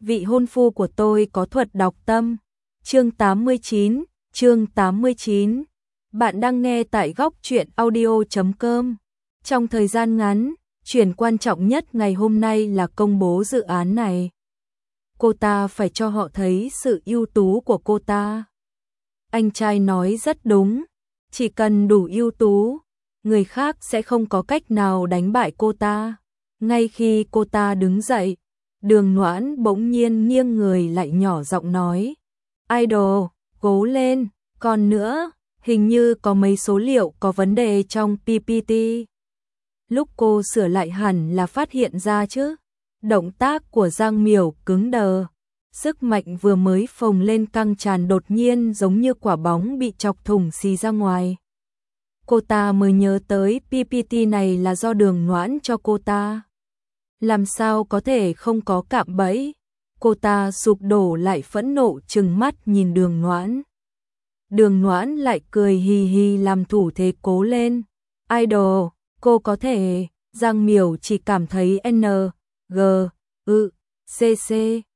vị hôn phu của tôi có thuật đọc tâm. Chương 89. Bạn đang nghe tại góc truyện audio.com. Trong thời gian ngắn, chuyện quan trọng nhất ngày hôm nay là công bố dự án này. Cô ta phải cho họ thấy sự ưu tú của cô ta. Anh trai nói rất đúng, chỉ cần đủ ưu tú, người khác sẽ không có cách nào đánh bại cô ta. Ngay khi cô ta đứng dậy, Đường Noãn bỗng nhiên nghiêng người lại nhỏ giọng nói: "Idol, cố lên, còn nữa, hình như có mấy số liệu có vấn đề trong PPT." Lúc cô sửa lại hẳn là phát hiện ra chứ. Động tác của Giang Miểu cứng đờ, sức mạnh vừa mới phồng lên căng tràn đột nhiên giống như quả bóng bị chọc thủng xì ra ngoài. Cô ta mới nhớ tới PPT này là do Đường Noãn cho cô ta. Làm sao có thể không có cạm bẫy? Cô ta sụp đổ lại phẫn nộ trừng mắt nhìn Đường Noãn. Đường Noãn lại cười hì hì làm thủ thế cố lên. "Idol, cô có thể." Giang Miểu chỉ cảm thấy G, C.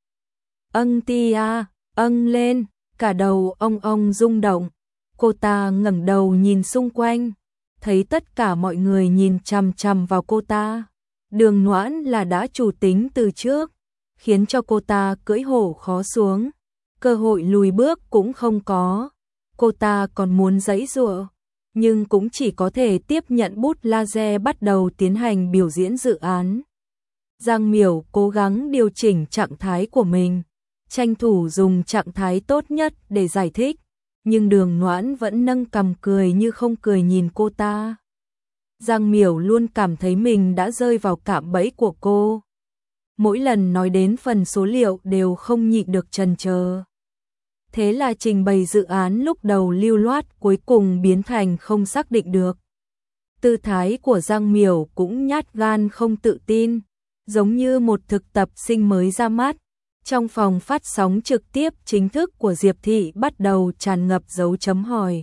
Tia, lên, cả đầu ông rung động. Cô ta ngẩng đầu nhìn xung quanh, thấy tất cả mọi người nhìn chằm chằm vào cô ta. Đường Noãn là đã chủ tính từ trước, khiến cho cô ta cưỡi hổ khó xuống, cơ hội lùi bước cũng không có. Cô ta còn muốn giãy giụa, nhưng cũng chỉ có thể tiếp nhận bút laser bắt đầu tiến hành biểu diễn dự án. Giang Miểu cố gắng điều chỉnh trạng thái của mình, tranh thủ dùng trạng thái tốt nhất để giải thích, nhưng Đường Noãn vẫn nâng cằm cười như không cười nhìn cô ta. Giang Miểu luôn cảm thấy mình đã rơi vào cạm bẫy của cô. Mỗi lần nói đến phần số liệu đều không nhịn được chần chờ. Thế là trình bày dự án lúc đầu lưu loát cuối cùng biến thành không xác định được. Tư thái của Giang Miểu cũng nhát gan không tự tin, giống như một thực tập sinh mới ra mắt. Trong phòng phát sóng trực tiếp chính thức của Diệp Thị bắt đầu tràn ngập dấu chấm hỏi.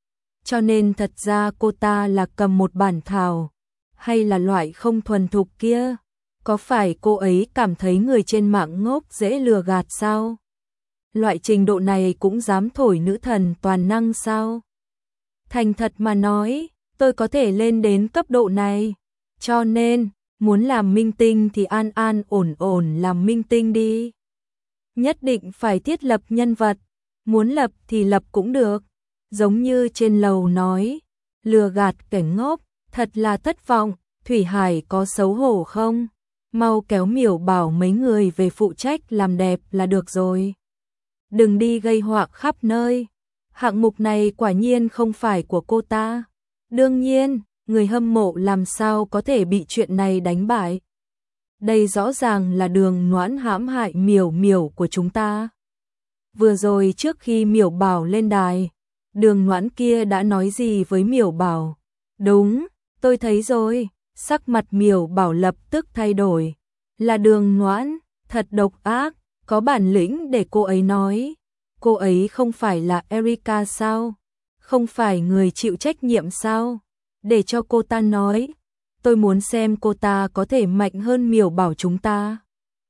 Cho nên thật ra cô ta là cầm một bản thảo, hay là loại không thuần thục kia? Có phải cô ấy cảm thấy người trên mạng ngốc dễ lừa gạt sao? Loại trình độ này cũng dám thổi nữ thần toàn năng sao? Thành thật mà nói, tôi có thể lên đến cấp độ này. Cho nên, muốn làm minh tinh thì an an ổn ổn làm minh tinh đi. Nhất định phải thiết lập nhân vật, muốn lập thì lập cũng được. Giống như trên lầu nói, lừa gạt kẻ ngốc, thật là thất vọng. Thủy Hải có xấu hổ không? Mau kéo Miểu bảo mấy người về phụ trách làm đẹp là được rồi. Đừng đi gây họa khắp nơi. Hạng mục này quả nhiên không phải của cô ta. Đương nhiên, người hâm mộ làm sao có thể bị chuyện này đánh bại. Đây rõ ràng là Đường Noãn hãm hại Miểu của chúng ta. Vừa rồi trước khi Miểu Bảo lên đài, Đường Noãn kia đã nói gì với Miểu Bảo? Đúng, tôi thấy rồi. Sắc mặt Miểu Bảo lập tức thay đổi. Là Đường Noãn, thật độc ác, có bản lĩnh để cô ấy nói. Cô ấy không phải là Erika sao? Không phải người chịu trách nhiệm sao? Để cho cô ta nói. Tôi muốn xem cô ta có thể mạnh hơn Miểu Bảo chúng ta.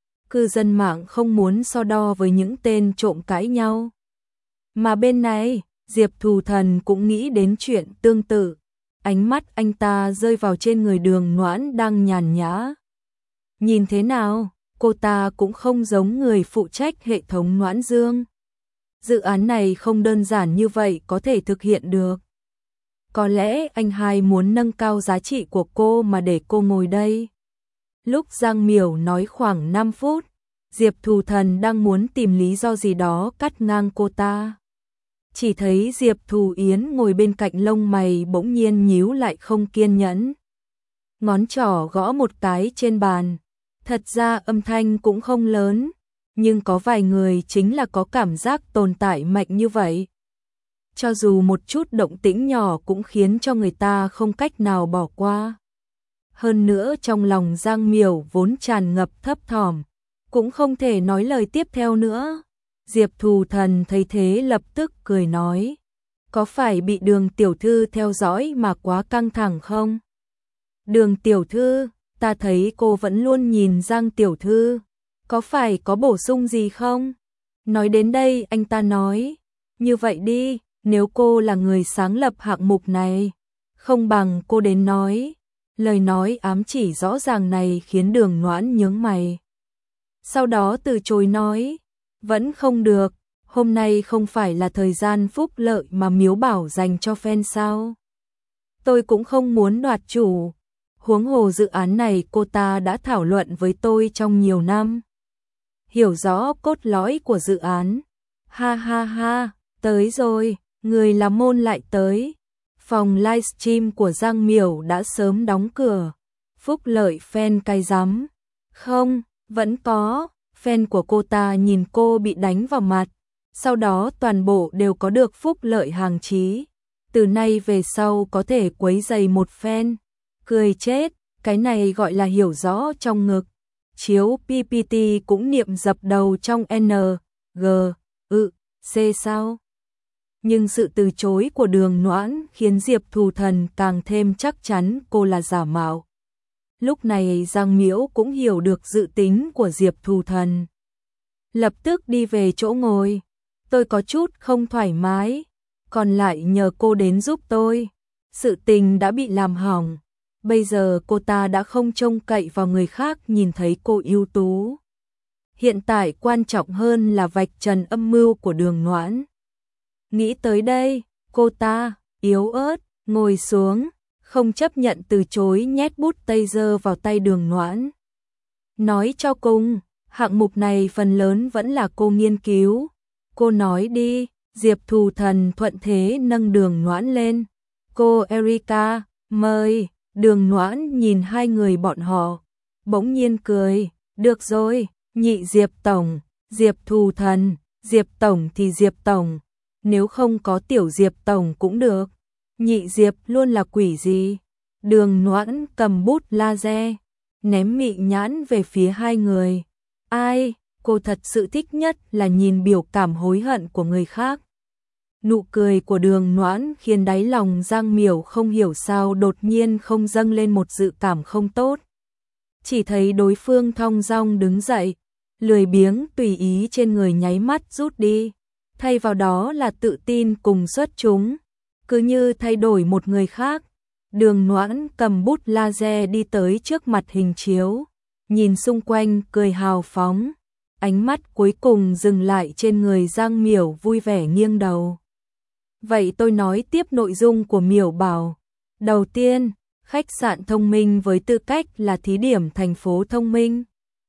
Cư dân mạng không muốn so đo với những tên trộm cãi nhau. Mà bên này, Diệp Thù Thần cũng nghĩ đến chuyện tương tự. Ánh mắt anh ta rơi vào trên người Đường Noãn đang nhàn nhã. Nhìn thế nào, cô ta cũng không giống người phụ trách hệ thống Noãn Dương. Dự án này không đơn giản như vậy có thể thực hiện được. Có lẽ anh hai muốn nâng cao giá trị của cô mà để cô ngồi đây. Lúc Giang Miểu nói khoảng 5 phút, Diệp Thù Thần đang muốn tìm lý do gì đó cắt ngang cô ta. Chỉ thấy Diệp Thù Yến ngồi bên cạnh lông mày bỗng nhiên nhíu lại không kiên nhẫn. Ngón trỏ gõ một cái trên bàn. Thật ra âm thanh cũng không lớn, nhưng có vài người chính là có cảm giác tồn tại mạnh như vậy. Cho dù một chút động tĩnh nhỏ cũng khiến cho người ta không cách nào bỏ qua. Hơn nữa trong lòng Giang Miểu vốn tràn ngập thấp thỏm, cũng không thể nói lời tiếp theo nữa. Diệp Thù Thần thấy thế lập tức cười nói, có phải bị Đường tiểu thư theo dõi mà quá căng thẳng không? Đường tiểu thư, ta thấy cô vẫn luôn nhìn Giang tiểu thư, có phải có bổ sung gì không? Nói đến đây anh ta nói, như vậy đi, nếu cô là người sáng lập hạng mục này, không bằng cô đến nói. Lời nói ám chỉ rõ ràng này khiến Đường Noãn nhướng mày. Sau đó từ chối nói, vẫn không được, hôm nay không phải là thời gian phúc lợi mà Miếu Bảo dành cho fan sao? Tôi cũng không muốn đoạt chủ, huống hồ dự án này cô ta đã thảo luận với tôi trong nhiều năm. Hiểu rõ cốt lõi của dự án. Ha ha ha, tới rồi, người làm môn lại tới. Phòng livestream của Giang Miểu đã sớm đóng cửa. Phúc lợi fan cay rắm. Không, vẫn có. Fan của cô ta nhìn cô bị đánh vào mặt. Sau đó toàn bộ đều có được phúc lợi hàng chí. Từ nay về sau có thể quấy rầy một fan. Cười chết, cái này gọi là hiểu rõ trong ngực. Chiếu PPT cũng niệm dập đầu trong N, G, C sao? Nhưng sự từ chối của Đường Noãn khiến Diệp Thù Thần càng thêm chắc chắn cô là giả mạo. Lúc này Giang Miễu cũng hiểu được dự tính của Diệp Thù Thần. Lập tức đi về chỗ ngồi. Tôi có chút không thoải mái, còn lại nhờ cô đến giúp tôi. Sự tình đã bị làm hỏng. Bây giờ cô ta đã không trông cậy vào người khác nhìn thấy cô ưu tú. Hiện tại quan trọng hơn là vạch trần âm mưu của Đường Noãn. Nghĩ tới đây, cô ta, yếu ớt, ngồi xuống, không chấp nhận từ chối nhét bút taser vào tay Đường Noãn. Nói cho cùng, hạng mục này phần lớn vẫn là cô nghiên cứu. Cô nói đi, Diệp Thù Thần thuận thế nâng Đường Noãn lên. Cô Erika, mời. Đường Noãn nhìn hai người bọn họ, bỗng nhiên cười, được rồi, nhị Diệp Tổng, Diệp Thù Thần, Diệp Tổng thì Diệp Tổng, nếu không có tiểu Diệp Tổng cũng được, nhị Diệp luôn là quỷ gì? Đường Noãn cầm bút laser, ném mị nhãn về phía hai người. Ai, cô thật sự thích nhất là nhìn biểu cảm hối hận của người khác. Nụ cười của Đường Noãn khiến đáy lòng Giang Miểu không hiểu sao đột nhiên không dâng lên một dự cảm không tốt. Chỉ thấy đối phương thong dong đứng dậy, lười biếng tùy ý trên người nháy mắt rút đi. Thay vào đó là tự tin cùng xuất chúng. Cứ như thay đổi một người khác. Đường Noãn cầm bút laser đi tới trước mặt hình chiếu. Nhìn xung quanh cười hào phóng. Ánh mắt cuối cùng dừng lại trên người Giang Miểu vui vẻ nghiêng đầu. Vậy tôi nói tiếp nội dung của Miểu Bảo. Đầu tiên, khách sạn thông minh với tư cách là thí điểm thành phố thông minh.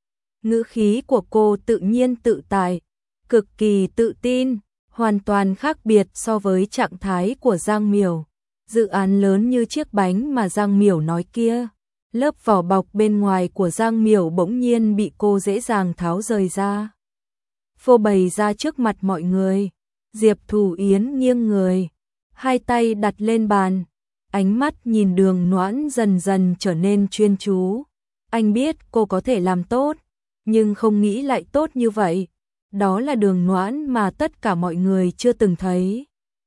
Ngữ khí của cô tự nhiên tự tại, cực kỳ tự tin, hoàn toàn khác biệt so với trạng thái của Giang Miểu. Dự án lớn như chiếc bánh mà Giang Miểu nói kia. Lớp vỏ bọc bên ngoài của Giang Miểu bỗng nhiên bị cô dễ dàng tháo rời ra. Phô bày ra trước mặt mọi người. Diệp Thù Yến nghiêng người, hai tay đặt lên bàn, ánh mắt nhìn Đường Noãn dần dần trở nên chuyên chú. Anh biết cô có thể làm tốt, nhưng không nghĩ lại tốt như vậy. Đó là Đường Noãn mà tất cả mọi người chưa từng thấy.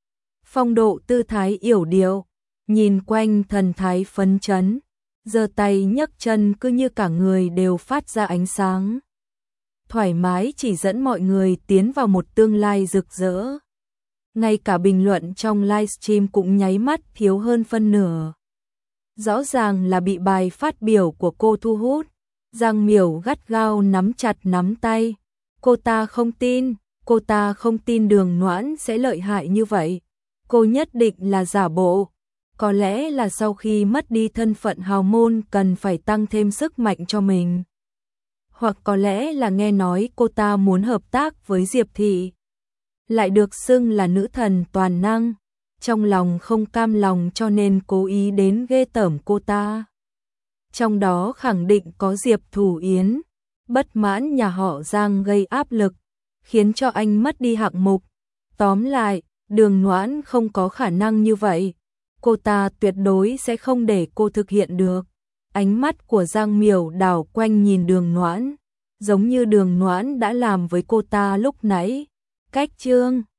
Phong độ tư thái yểu điệu, nhìn quanh thần thái phấn chấn, giơ tay nhấc chân cứ như cả người đều phát ra ánh sáng. Thoải mái chỉ dẫn mọi người tiến vào một tương lai rực rỡ. Ngay cả bình luận trong livestream cũng nháy mắt thiếu hơn phân nửa. Rõ ràng là bị bài phát biểu của cô thu hút. Giang Miểu gắt gao nắm chặt nắm tay. Cô ta không tin Đường Noãn sẽ lợi hại như vậy. Cô nhất định là giả bộ. Có lẽ là sau khi mất đi thân phận hào môn cần phải tăng thêm sức mạnh cho mình. Hoặc có lẽ là nghe nói cô ta muốn hợp tác với Diệp Thị. Lại được xưng là nữ thần toàn năng. Trong lòng không cam lòng cho nên cố ý đến ghê tởm cô ta. Trong đó khẳng định có Diệp Thù Yến. Bất mãn nhà họ Giang gây áp lực, khiến cho anh mất đi hạng mục. Tóm lại, Đường Noãn không có khả năng như vậy. Cô ta tuyệt đối sẽ không để cô thực hiện được. Ánh mắt của Giang Miểu đảo quanh nhìn Đường Noãn, giống như Đường Noãn đã làm với cô ta lúc nãy. Cách chương